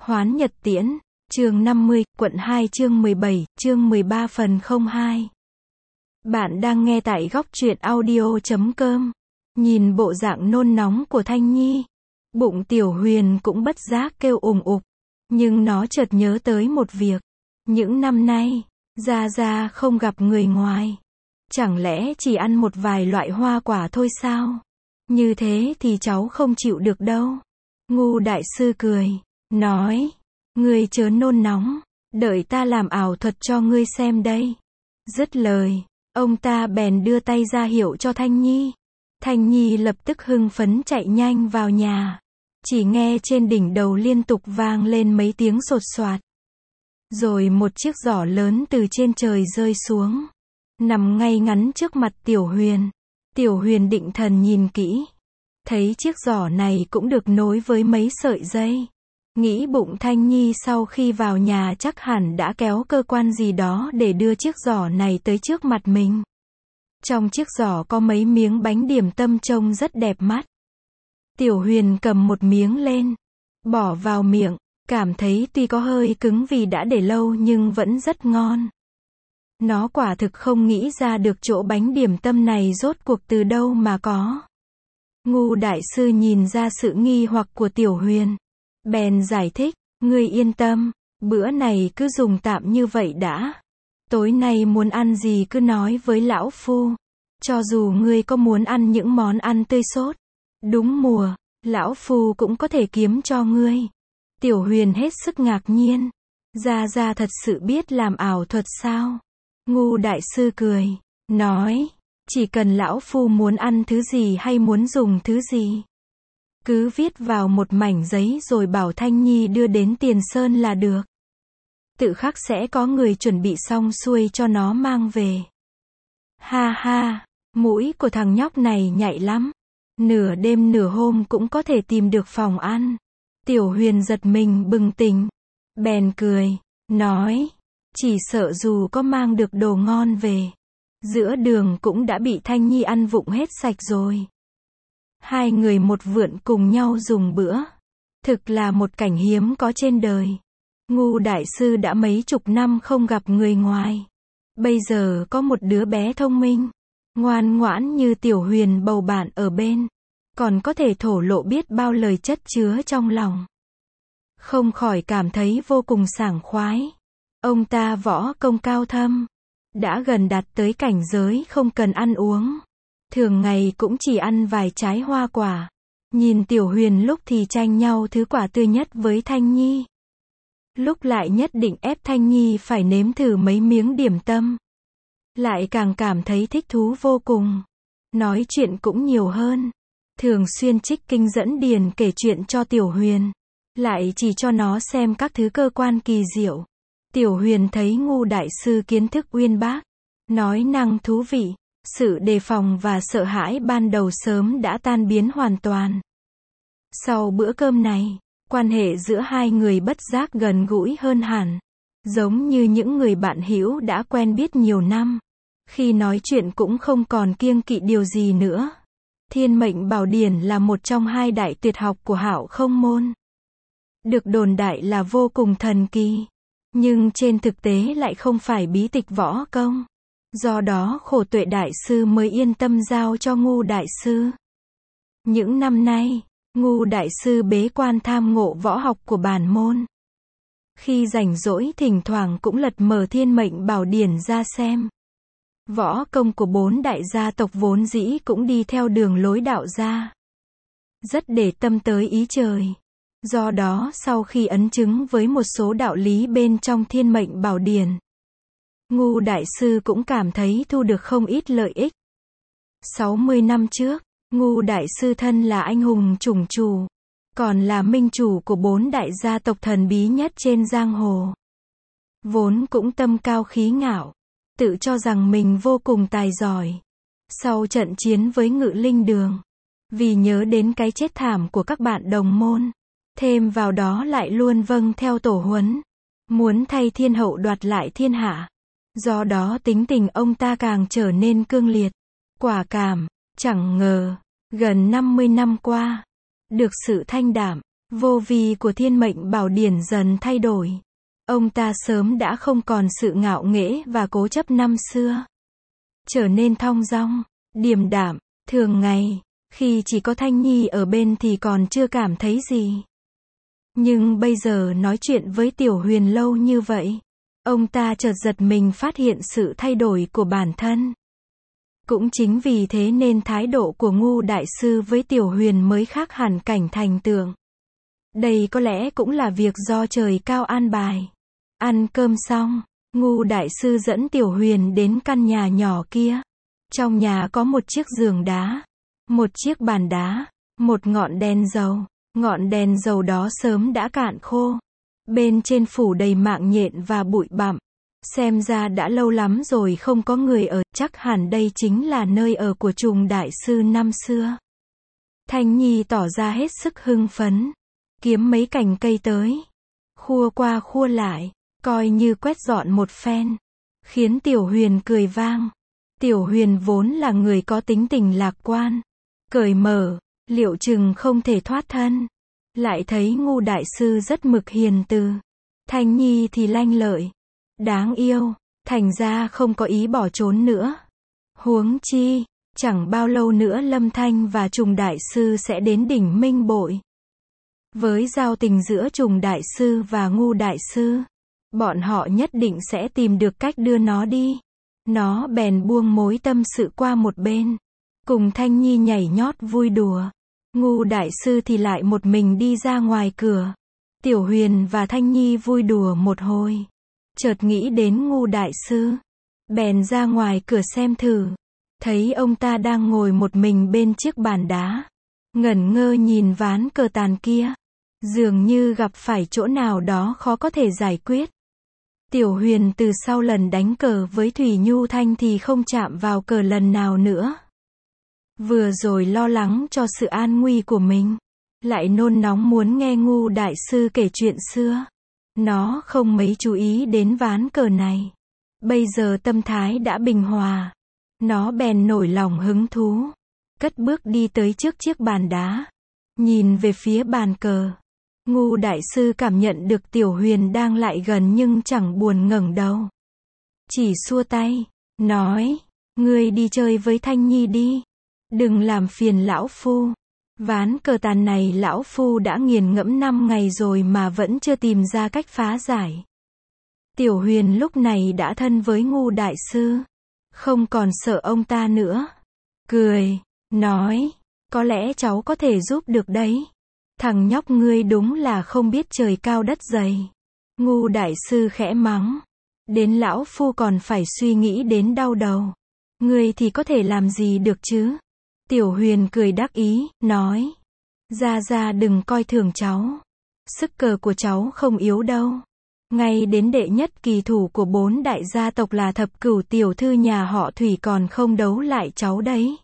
Hoán Nhật Tiễn, chương 50, quận 2 chương 17, chương 13 phần 02. Bạn đang nghe tại góc truyện audio.com. Nhìn bộ dạng nôn nóng của Thanh Nhi, bụng Tiểu Huyền cũng bất giác kêu ùng ục. Nhưng nó chợt nhớ tới một việc. Những năm nay, Gia Gia không gặp người ngoài. Chẳng lẽ chỉ ăn một vài loại hoa quả thôi sao? Như thế thì cháu không chịu được đâu. Ngu đại sư cười, nói, ngươi chớ nôn nóng, đợi ta làm ảo thuật cho ngươi xem đây. Dứt lời, ông ta bèn đưa tay ra hiệu cho Thanh Nhi. Thanh Nhi lập tức hưng phấn chạy nhanh vào nhà. Chỉ nghe trên đỉnh đầu liên tục vang lên mấy tiếng sột soạt. Rồi một chiếc giỏ lớn từ trên trời rơi xuống, nằm ngay ngắn trước mặt Tiểu Huyền. Tiểu Huyền định thần nhìn kỹ, thấy chiếc giỏ này cũng được nối với mấy sợi dây. Nghĩ bụng Thanh Nhi sau khi vào nhà chắc hẳn đã kéo cơ quan gì đó để đưa chiếc giỏ này tới trước mặt mình. Trong chiếc giỏ có mấy miếng bánh điểm tâm trông rất đẹp mắt. Tiểu Huyền cầm một miếng lên, bỏ vào miệng, cảm thấy tuy có hơi cứng vì đã để lâu nhưng vẫn rất ngon. Nó quả thực không nghĩ ra được chỗ bánh điểm tâm này rốt cuộc từ đâu mà có. Ngu đại sư nhìn ra sự nghi hoặc của Tiểu Huyền, bèn giải thích, ngươi yên tâm, bữa này cứ dùng tạm như vậy đã. Tối nay muốn ăn gì cứ nói với lão phu. Cho dù ngươi có muốn ăn những món ăn tươi sốt, đúng mùa, lão phu cũng có thể kiếm cho ngươi. Tiểu Huyền hết sức ngạc nhiên. Gia Gia thật sự biết làm ảo thuật sao? Ngu đại sư cười, nói, chỉ cần lão phu muốn ăn thứ gì hay muốn dùng thứ gì, cứ viết vào một mảnh giấy rồi bảo Thanh Nhi đưa đến Tiền Sơn là được. Tự khắc sẽ có người chuẩn bị xong xuôi cho nó mang về. Ha ha, mũi của thằng nhóc này nhạy lắm. Nửa đêm nửa hôm cũng có thể tìm được phòng ăn. Tiểu Huyền giật mình bừng tỉnh, bèn cười, nói, chỉ sợ dù có mang được đồ ngon về, giữa đường cũng đã bị Thanh Nhi ăn vụng hết sạch rồi. Hai người một vượn cùng nhau dùng bữa. Thực là một cảnh hiếm có trên đời. Ngu đại sư đã mấy chục năm không gặp người ngoài. Bây giờ có một đứa bé thông minh, ngoan ngoãn như Tiểu Huyền bầu bạn ở bên, còn có thể thổ lộ biết bao lời chất chứa trong lòng. Không khỏi cảm thấy vô cùng sảng khoái. Ông ta võ công cao thâm, đã gần đạt tới cảnh giới không cần ăn uống. Thường ngày cũng chỉ ăn vài trái hoa quả. Nhìn Tiểu Huyền lúc thì tranh nhau thứ quả tươi nhất với Thanh Nhi, lúc lại nhất định ép Thanh Nhi phải nếm thử mấy miếng điểm tâm. Lại càng cảm thấy thích thú vô cùng. Nói chuyện cũng nhiều hơn. Thường xuyên trích kinh dẫn điền kể chuyện cho Tiểu Huyền. Lại chỉ cho nó xem các thứ cơ quan kỳ diệu. Tiểu Huyền thấy ngu đại sư kiến thức uyên bác, nói năng thú vị. Sự đề phòng và sợ hãi ban đầu sớm đã tan biến hoàn toàn. Sau bữa cơm này, quan hệ giữa hai người bất giác gần gũi hơn hẳn. Giống như những người bạn hữu đã quen biết nhiều năm. Khi nói chuyện cũng không còn kiêng kỵ điều gì nữa. Thiên Mệnh Bảo Điển là một trong hai đại tuyệt học của Hạo Không Môn. Được đồn đại là vô cùng thần kỳ. Nhưng trên thực tế lại không phải bí tịch võ công. Do đó Khổ Tuệ đại sư mới yên tâm giao cho Ngu đại sư. Những năm nay, Ngu đại sư bế quan tham ngộ võ học của bản môn. Khi rảnh rỗi thỉnh thoảng cũng lật mở Thiên Mệnh Bảo Điển ra xem. Võ công của bốn đại gia tộc vốn dĩ cũng đi theo đường lối đạo gia. Rất để tâm tới ý trời. Do đó sau khi ấn chứng với một số đạo lý bên trong Thiên Mệnh Bảo Điển, Ngu đại sư cũng cảm thấy thu được không ít lợi ích. 60 năm trước, Ngu đại sư thân là anh hùng chủng chủ, còn là minh chủ của bốn đại gia tộc thần bí nhất trên giang hồ. Vốn cũng tâm cao khí ngạo, tự cho rằng mình vô cùng tài giỏi. Sau trận chiến với Ngự Linh Đường, vì nhớ đến cái chết thảm của các bạn đồng môn, thêm vào đó lại luôn vâng theo tổ huấn, muốn thay thiên hậu đoạt lại thiên hạ. Do đó tính tình ông ta càng trở nên cương liệt, quả cảm. Chẳng ngờ, gần 50 năm qua, được sự thanh đạm Vô vi của Thiên Mệnh Bảo Điển dần thay đổi. Ông ta sớm đã không còn sự ngạo nghễ và cố chấp năm xưa. Trở nên thong dong, điềm đạm, thường ngày, khi chỉ có Thanh Nhi ở bên thì còn chưa cảm thấy gì. Nhưng bây giờ nói chuyện với Tiểu Huyền lâu như vậy, ông ta chợt giật mình phát hiện sự thay đổi của bản thân. Cũng chính vì thế nên thái độ của Ngu Đại Sư với Tiểu Huyền mới khác hẳn cảnh thành tượng. Đây có lẽ cũng là việc do trời cao an bài. Ăn cơm xong, Ngu Đại Sư dẫn Tiểu Huyền đến căn nhà nhỏ kia. Trong nhà có một chiếc giường đá, một chiếc bàn đá, một ngọn đèn dầu. Ngọn đèn dầu đó sớm đã cạn khô. Bên trên phủ đầy mạng nhện và bụi bặm. Xem ra đã lâu lắm rồi không có người ở, chắc hẳn đây chính là nơi ở của Trùng Đại Sư năm xưa. Thanh Nhi tỏ ra hết sức hưng phấn. Kiếm mấy cành cây tới. Khua qua khua lại, coi như quét dọn một phen. Khiến Tiểu Huyền cười vang. Tiểu Huyền vốn là người có tính tình lạc quan. Cởi mở, liệu chừng không thể thoát thân. Lại thấy Ngu Đại Sư rất mực hiền từ. Thanh Nhi thì lanh lợi. Đáng yêu, thành ra không có ý bỏ trốn nữa. Huống chi, chẳng bao lâu nữa Lâm Thanh và Trùng Đại Sư sẽ đến đỉnh Minh Bội. Với giao tình giữa Trùng Đại Sư và Ngu Đại Sư, bọn họ nhất định sẽ tìm được cách đưa nó đi. Nó bèn buông mối tâm sự qua một bên, cùng Thanh Nhi nhảy nhót vui đùa. Ngu Đại Sư thì lại một mình đi ra ngoài cửa. Tiểu Huyền và Thanh Nhi vui đùa một hồi. Chợt nghĩ đến Ngu Đại Sư. Bèn ra ngoài cửa xem thử. Thấy ông ta đang ngồi một mình bên chiếc bàn đá. Ngẩn ngơ nhìn ván cờ tàn kia. Dường như gặp phải chỗ nào đó khó có thể giải quyết. Tiểu Huyền từ sau lần đánh cờ với Thủy Nhu Thanh thì không chạm vào cờ lần nào nữa. Vừa rồi lo lắng cho sự an nguy của mình. Lại nôn nóng muốn nghe Ngu Đại Sư kể chuyện xưa. Nó không mấy chú ý đến ván cờ này. Bây giờ tâm thái đã bình hòa. Nó bèn nổi lòng hứng thú. Cất bước đi tới trước chiếc bàn đá. Nhìn về phía bàn cờ. Ngu Đại Sư cảm nhận được Tiểu Huyền đang lại gần nhưng chẳng buồn ngẩng đầu. Chỉ xua tay, nói, ngươi đi chơi với Thanh Nhi đi. Đừng làm phiền lão phu. Ván cờ tàn này lão phu đã nghiền ngẫm 5 ngày rồi mà vẫn chưa tìm ra cách phá giải. Tiểu Huyền lúc này đã thân với Ngu Đại Sư. Không còn sợ ông ta nữa. Cười, nói, có lẽ cháu có thể giúp được đấy. Thằng nhóc ngươi đúng là không biết trời cao đất dày. Ngu Đại Sư khẽ mắng. Đến lão phu còn phải suy nghĩ đến đau đầu. Ngươi thì có thể làm gì được chứ? Tiểu Huyền cười đắc ý, nói. Ra đừng coi thường cháu. Sức cờ của cháu không yếu đâu. Ngay đến đệ nhất kỳ thủ của 4 đại gia tộc là Thập Cửu tiểu thư nhà họ Thủy còn không đấu lại cháu đấy.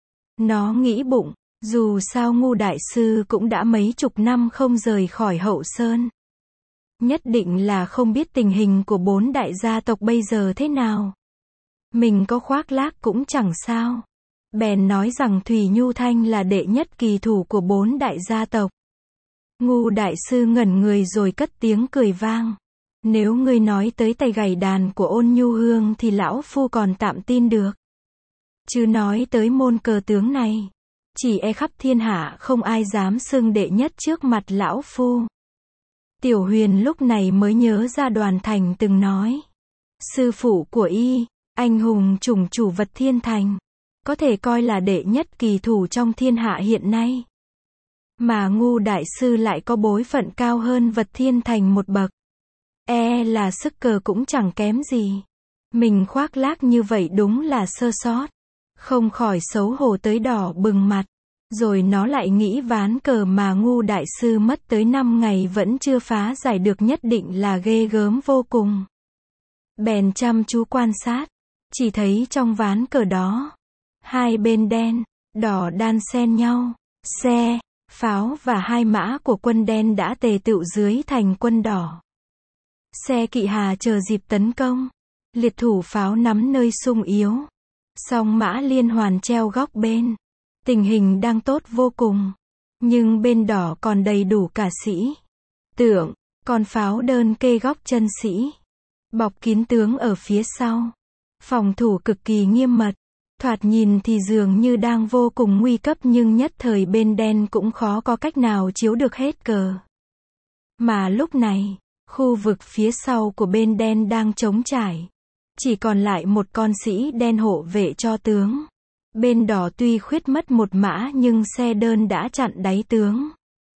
Nó nghĩ bụng, dù sao Ngu Đại Sư cũng đã mấy chục năm không rời khỏi Hậu Sơn. Nhất định là không biết tình hình của 4 đại gia tộc bây giờ thế nào. Mình có khoác lác cũng chẳng sao. Bèn nói rằng Thủy Nhu Thanh là đệ nhất kỳ thủ của 4 đại gia tộc. Ngu Đại Sư ngẩn người rồi cất tiếng cười vang. Nếu ngươi nói tới tay gảy đàn của Ôn Nhu Hương thì lão phu còn tạm tin được. Chứ nói tới môn cờ tướng này, chỉ e khắp thiên hạ không ai dám xưng đệ nhất trước mặt lão phu. Tiểu Huyền lúc này mới nhớ ra Đoàn Thành từng nói. Sư phụ của y, anh hùng chủng chủ Vật Thiên Thành, có thể coi là đệ nhất kỳ thủ trong thiên hạ hiện nay. Mà Ngu Đại Sư lại có bối phận cao hơn Vật Thiên Thành một bậc. E là sức cờ cũng chẳng kém gì. Mình khoác lác như vậy đúng là sơ sót. Không khỏi xấu hổ tới đỏ bừng mặt. Rồi nó lại nghĩ ván cờ mà Ngu Đại Sư mất tới 5 ngày vẫn chưa phá giải được nhất định là ghê gớm vô cùng. Bèn chăm chú quan sát. Chỉ thấy trong ván cờ đó, hai bên đen, đỏ đan xen nhau. Xe, pháo và hai mã của quân đen đã tề tựu dưới thành quân đỏ. Xe kỵ hà chờ dịp tấn công. Liệt thủ pháo nắm nơi sung yếu. Song mã liên hoàn treo góc bên. Tình hình đang tốt vô cùng. Nhưng bên đỏ còn đầy đủ cả sĩ tượng, còn pháo đơn kê góc chân sĩ, bọc kín tướng ở phía sau. Phòng thủ cực kỳ nghiêm mật. Thoạt nhìn thì dường như đang vô cùng nguy cấp nhưng nhất thời bên đen cũng khó có cách nào chiếu được hết cờ. Mà lúc này, khu vực phía sau của bên đen đang trống trải. Chỉ còn lại một con sĩ đen hộ vệ cho tướng. Bên đỏ tuy khuyết mất một mã nhưng xe đơn đã chặn đáy tướng.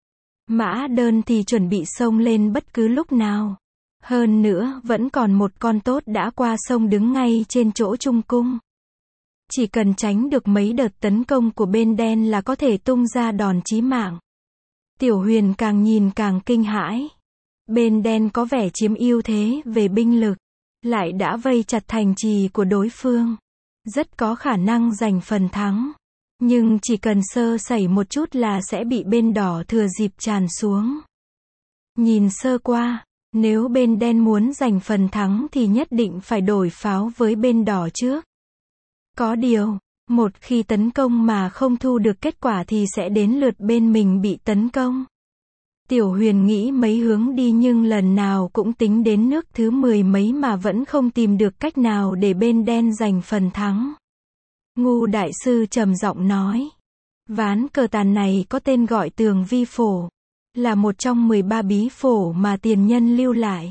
Mã đơn thì chuẩn bị xông lên bất cứ lúc nào. Hơn nữa, vẫn còn một con tốt đã qua sông đứng ngay trên chỗ trung cung. Chỉ cần tránh được mấy đợt tấn công của bên đen là có thể tung ra đòn chí mạng. Tiểu Huyền càng nhìn càng kinh hãi. Bên đen có vẻ chiếm ưu thế về binh lực, lại đã vây chặt thành trì của đối phương. Rất có khả năng giành phần thắng. Nhưng chỉ cần sơ sẩy một chút là sẽ bị bên đỏ thừa dịp tràn xuống. Nhìn sơ qua, nếu bên đen muốn giành phần thắng thì nhất định phải đổi pháo với bên đỏ trước. Có điều, một khi tấn công mà không thu được kết quả thì sẽ đến lượt bên mình bị tấn công. Tiểu Huyền nghĩ mấy hướng đi nhưng lần nào cũng tính đến nước thứ 10 mấy mà vẫn không tìm được cách nào để bên đen giành phần thắng. Ngu đại sư trầm giọng nói. Ván cờ tàn này có tên gọi Tường Vi Phổ, là một trong 13 bí phổ mà tiền nhân lưu lại.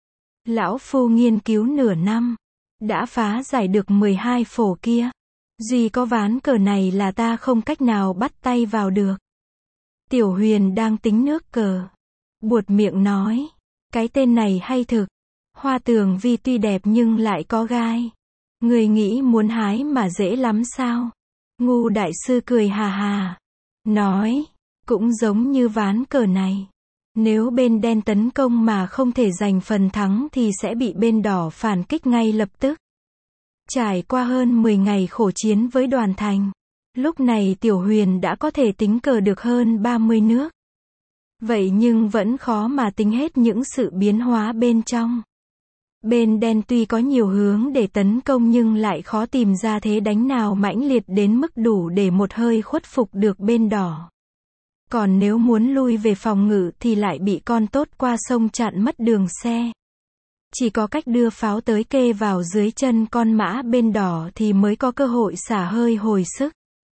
Lão Phu nghiên cứu nửa năm, đã phá giải được 12 phổ kia. Duy có ván cờ này là ta không cách nào bắt tay vào được. Tiểu Huyền đang tính nước cờ. Buột miệng nói. Cái tên này hay thực. Hoa Tường Vi tuy đẹp nhưng lại có gai. Người nghĩ muốn hái mà dễ lắm sao? Ngu đại sư cười hà hà. Nói. Cũng giống như ván cờ này. Nếu bên đen tấn công mà không thể giành phần thắng thì sẽ bị bên đỏ phản kích ngay lập tức. Trải qua hơn 10 ngày khổ chiến với Đoàn Thành, lúc này Tiểu Huyền đã có thể tính cờ được hơn 30 nước. Vậy nhưng vẫn khó mà tính hết những sự biến hóa bên trong. Bên đen tuy có nhiều hướng để tấn công nhưng lại khó tìm ra thế đánh nào mãnh liệt đến mức đủ để một hơi khuất phục được bên đỏ. Còn nếu muốn lui về phòng ngự thì lại bị con tốt qua sông chặn mất đường xe. Chỉ có cách đưa pháo tới kê vào dưới chân con mã bên đỏ thì mới có cơ hội xả hơi hồi sức.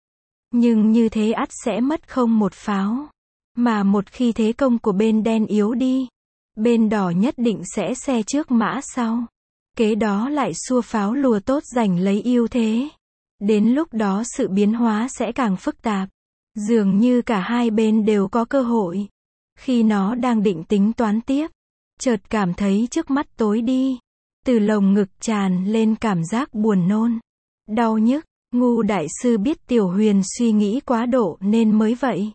Nhưng như thế ắt sẽ mất không một pháo. Mà một khi thế công của bên đen yếu đi, bên đỏ nhất định sẽ xe trước mã sau. Kế đó lại xua pháo lùa tốt giành lấy ưu thế. Đến lúc đó sự biến hóa sẽ càng phức tạp. Dường như cả hai bên đều có cơ hội. Khi nó đang định tính toán tiếp, chợt cảm thấy trước mắt tối đi. Từ lồng ngực tràn lên cảm giác buồn nôn, đau nhức. Ngu đại sư biết Tiểu Huyền suy nghĩ quá độ nên mới vậy.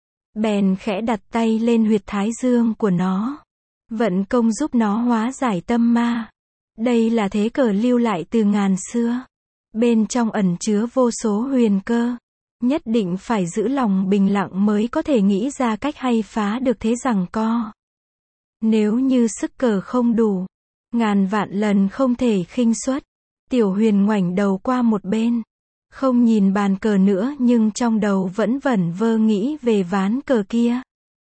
Bèn khẽ đặt tay lên huyệt thái dương của nó. Vận công giúp nó hóa giải tâm ma. Đây là thế cờ lưu lại từ ngàn xưa. Bên trong ẩn chứa vô số huyền cơ. Nhất định phải giữ lòng bình lặng mới có thể nghĩ ra cách hay phá được thế giằng co. Nếu như sức cờ không đủ, ngàn vạn lần không thể khinh suất. Tiểu Huyền ngoảnh đầu qua một bên, không nhìn bàn cờ nữa nhưng trong đầu vẫn vẩn vơ nghĩ về ván cờ kia.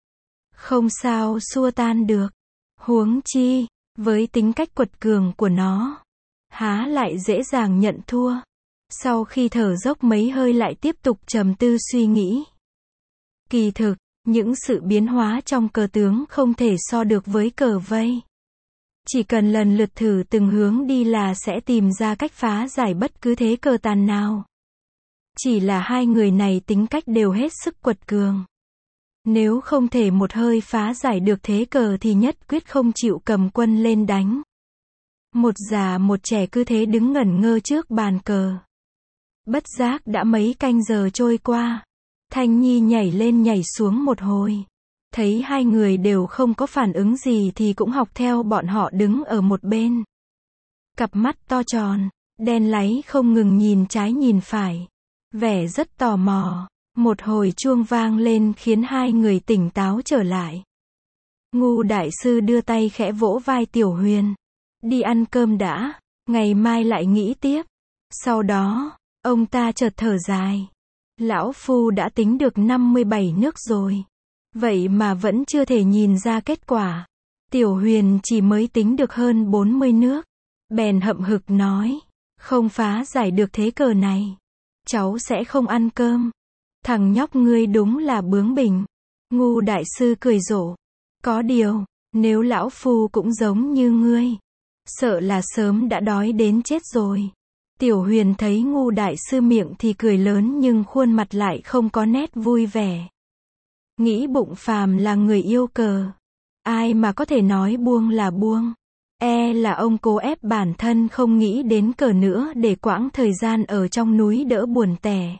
Không sao xua tan được. Huống chi, với tính cách quật cường của nó, há lại dễ dàng nhận thua. Sau khi thở dốc mấy hơi lại tiếp tục trầm tư suy nghĩ. Kỳ thực, những sự biến hóa trong cờ tướng không thể so được với cờ vây. Chỉ cần lần lượt thử từng hướng đi là sẽ tìm ra cách phá giải bất cứ thế cờ tàn nào. Chỉ là hai người này tính cách đều hết sức quật cường. Nếu không thể một hơi phá giải được thế cờ thì nhất quyết không chịu cầm quân lên đánh. Một già một trẻ cứ thế đứng ngẩn ngơ trước bàn cờ. Bất giác đã mấy canh giờ trôi qua. Thanh Nhi nhảy lên nhảy xuống một hồi. Thấy hai người đều không có phản ứng gì thì cũng học theo bọn họ đứng ở một bên. Cặp mắt to tròn, đen láy không ngừng nhìn trái nhìn phải. Vẻ rất tò mò. Một hồi chuông vang lên khiến hai người tỉnh táo trở lại. Ngu đại sư đưa tay khẽ vỗ vai Tiểu Huyền. Đi ăn cơm đã, ngày mai lại nghĩ tiếp. Sau đó, ông ta chợt thở dài. Lão Phu đã tính được 57 nước rồi. Vậy mà vẫn chưa thể nhìn ra kết quả. Tiểu Huyền chỉ mới tính được hơn 40 nước. Bèn hậm hực nói. Không phá giải được thế cờ này, cháu sẽ không ăn cơm. Thằng nhóc ngươi đúng là bướng bỉnh. Ngu đại sư cười rộ. Có điều, nếu lão Phu cũng giống như ngươi, sợ là sớm đã đói đến chết rồi. Tiểu Huyền thấy ngu đại sư miệng thì cười lớn nhưng khuôn mặt lại không có nét vui vẻ. Nghĩ bụng phàm là người yêu cờ. Ai mà có thể nói buông là buông. E là ông cố ép bản thân không nghĩ đến cờ nữa để quãng thời gian ở trong núi đỡ buồn tẻ.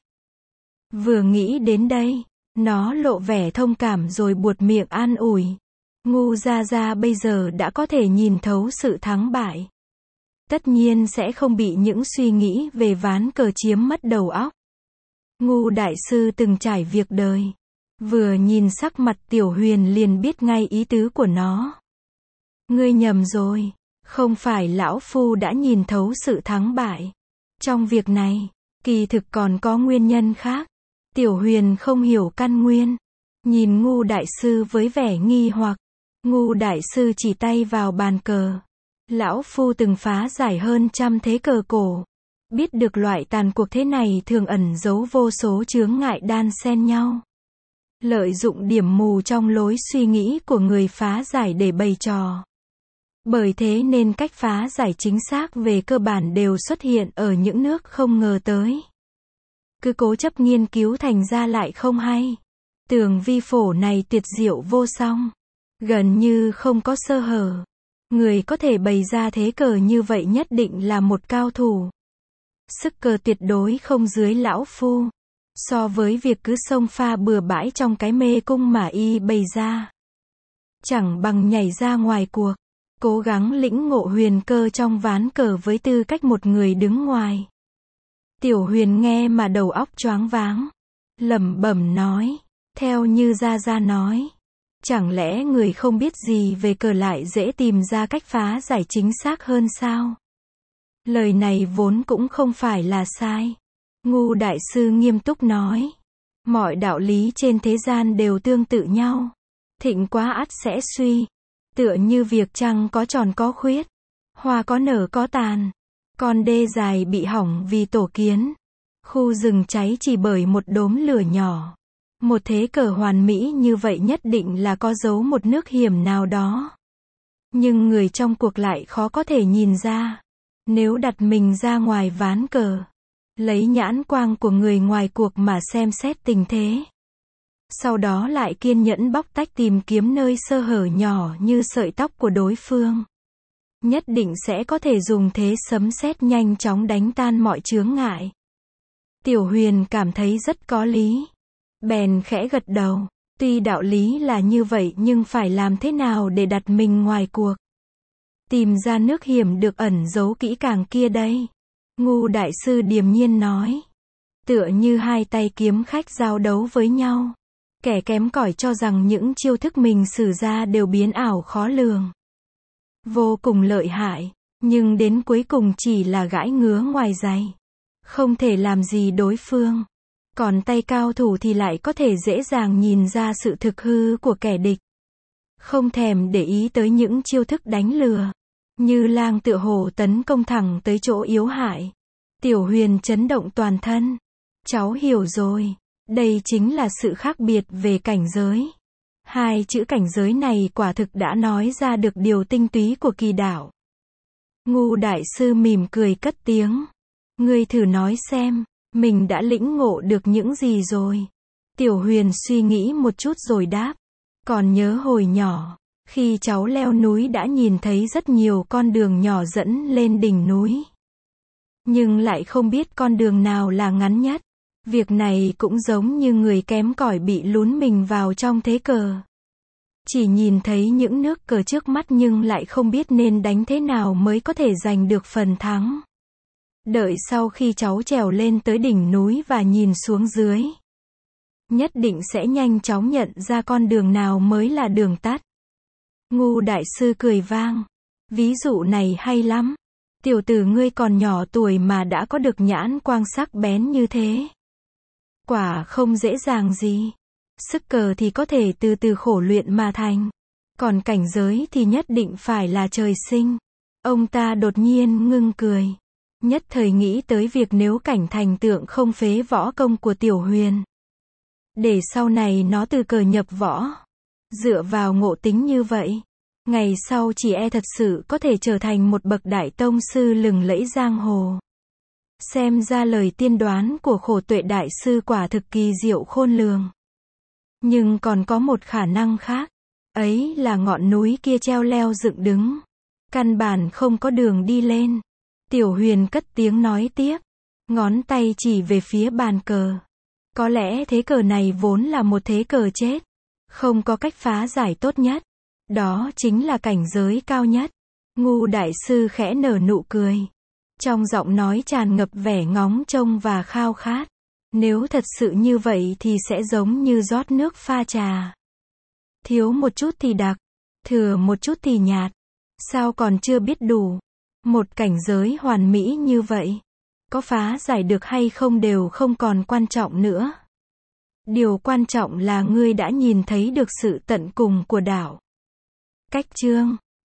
Vừa nghĩ đến đây, nó lộ vẻ thông cảm rồi buột miệng an ủi. Ngu gia gia bây giờ đã có thể nhìn thấu sự thắng bại. Tất nhiên sẽ không bị những suy nghĩ về ván cờ chiếm mất đầu óc. Ngu đại sư từng trải việc đời. Vừa nhìn sắc mặt Tiểu Huyền liền biết ngay ý tứ của nó. Ngươi nhầm rồi. Không phải lão Phu đã nhìn thấu sự thắng bại. Trong việc này, kỳ thực còn có nguyên nhân khác. Tiểu Huyền không hiểu căn nguyên. Nhìn ngu đại sư với vẻ nghi hoặc. Ngu đại sư chỉ tay vào bàn cờ. Lão Phu từng phá giải hơn 100 thế cờ cổ. Biết được loại tàn cuộc thế này thường ẩn giấu vô số chướng ngại đan xen nhau. Lợi dụng điểm mù trong lối suy nghĩ của người phá giải để bày trò. Bởi thế nên cách phá giải chính xác về cơ bản đều xuất hiện ở những nước không ngờ tới. Cứ cố chấp nghiên cứu thành ra lại không hay. Tường vi phổ này tuyệt diệu vô song. Gần như không có sơ hở. Người có thể bày ra thế cờ như vậy nhất định là một cao thủ. Sức cờ tuyệt đối không dưới lão Phu. So với việc cứ xông pha bừa bãi trong cái mê cung mà y bày ra. Chẳng bằng nhảy ra ngoài cuộc. Cố gắng lĩnh ngộ huyền cơ trong ván cờ với tư cách một người đứng ngoài. Tiểu Huyền nghe mà đầu óc choáng váng. Lẩm bẩm nói. Theo như Gia Gia nói. Chẳng lẽ người không biết gì về cờ lại dễ tìm ra cách phá giải chính xác hơn sao? Lời này vốn cũng không phải là sai. Ngu đại sư nghiêm túc nói. Mọi đạo lý trên thế gian đều tương tự nhau. Thịnh quá ắt sẽ suy. Tựa như việc trăng có tròn có khuyết. Hoa có nở có tàn. Con đê dài bị hỏng vì tổ kiến. Khu rừng cháy chỉ bởi một đốm lửa nhỏ. Một thế cờ hoàn mỹ như vậy nhất định là có giấu một nước hiểm nào đó. Nhưng người trong cuộc lại khó có thể nhìn ra. Nếu đặt mình ra ngoài ván cờ, lấy nhãn quang của người ngoài cuộc mà xem xét tình thế. Sau đó lại kiên nhẫn bóc tách tìm kiếm nơi sơ hở nhỏ như sợi tóc của đối phương. Nhất định sẽ có thể dùng thế sấm sét nhanh chóng đánh tan mọi chướng ngại. Tiểu Huyền cảm thấy rất có lý. Bèn khẽ gật đầu. Tuy đạo lý là như vậy nhưng phải làm thế nào để đặt mình ngoài cuộc. Tìm ra nước hiểm được ẩn giấu kỹ càng kia đây. Ngu đại sư điềm nhiên nói. Tựa như hai tay kiếm khách giao đấu với nhau. Kẻ kém cỏi cho rằng những chiêu thức mình sử ra đều biến ảo khó lường. Vô cùng lợi hại. Nhưng đến cuối cùng chỉ là gãi ngứa ngoài giày. Không thể làm gì đối phương. Còn tay cao thủ thì lại có thể dễ dàng nhìn ra sự thực hư của kẻ địch. Không thèm để ý tới những chiêu thức đánh lừa. Như lang tựa hổ tấn công thẳng tới chỗ yếu hại. Tiểu Huyền chấn động toàn thân. Cháu hiểu rồi. Đây chính là sự khác biệt về cảnh giới. Hai chữ cảnh giới này quả thực đã nói ra được điều tinh túy của kỳ đạo. Ngu đại sư mỉm cười cất tiếng. Ngươi thử nói xem. Mình đã lĩnh ngộ được những gì rồi? Tiểu Huyền suy nghĩ một chút rồi đáp. Còn nhớ hồi nhỏ, khi cháu leo núi đã nhìn thấy rất nhiều con đường nhỏ dẫn lên đỉnh núi. Nhưng lại không biết con đường nào là ngắn nhất. Việc này cũng giống như người kém cỏi bị lún mình vào trong thế cờ. Chỉ nhìn thấy những nước cờ trước mắt nhưng lại không biết nên đánh thế nào mới có thể giành được phần thắng. Đợi sau khi cháu trèo lên tới đỉnh núi và nhìn xuống dưới, nhất định sẽ nhanh chóng nhận ra con đường nào mới là đường tắt. Ngu đại sư cười vang. Ví dụ này hay lắm. Tiểu tử ngươi còn nhỏ tuổi mà đã có được nhãn quang sắc bén như thế. Quả không dễ dàng gì. Sức cờ thì có thể từ từ khổ luyện mà thành. Còn cảnh giới thì nhất định phải là trời sinh. Ông ta đột nhiên ngưng cười. Nhất thời nghĩ tới việc nếu cảnh thành tượng không phế võ công của Tiểu Huyền. Để sau này nó từ cờ nhập võ. Dựa vào ngộ tính như vậy. Ngày sau chỉ e thật sự có thể trở thành một bậc đại tông sư lừng lẫy giang hồ. Xem ra lời tiên đoán của Khổ Tuệ đại sư quả thực kỳ diệu khôn lường. Nhưng còn có một khả năng khác. Ấy là ngọn núi kia treo leo dựng đứng. Căn bản không có đường đi lên. Tiểu Huyền cất tiếng nói tiếp. Ngón tay chỉ về phía bàn cờ. Có lẽ thế cờ này vốn là một thế cờ chết. Không có cách phá giải tốt nhất. Đó chính là cảnh giới cao nhất. Ngu đại sư khẽ nở nụ cười. Trong giọng nói tràn ngập vẻ ngóng trông và khao khát. Nếu thật sự như vậy thì sẽ giống như rót nước pha trà. Thiếu một chút thì đặc, thừa một chút thì nhạt. Sao còn chưa biết đủ? Một cảnh giới hoàn mỹ như vậy, có phá giải được hay không đều không còn quan trọng nữa. Điều quan trọng là ngươi đã nhìn thấy được sự tận cùng của đạo. Cách chương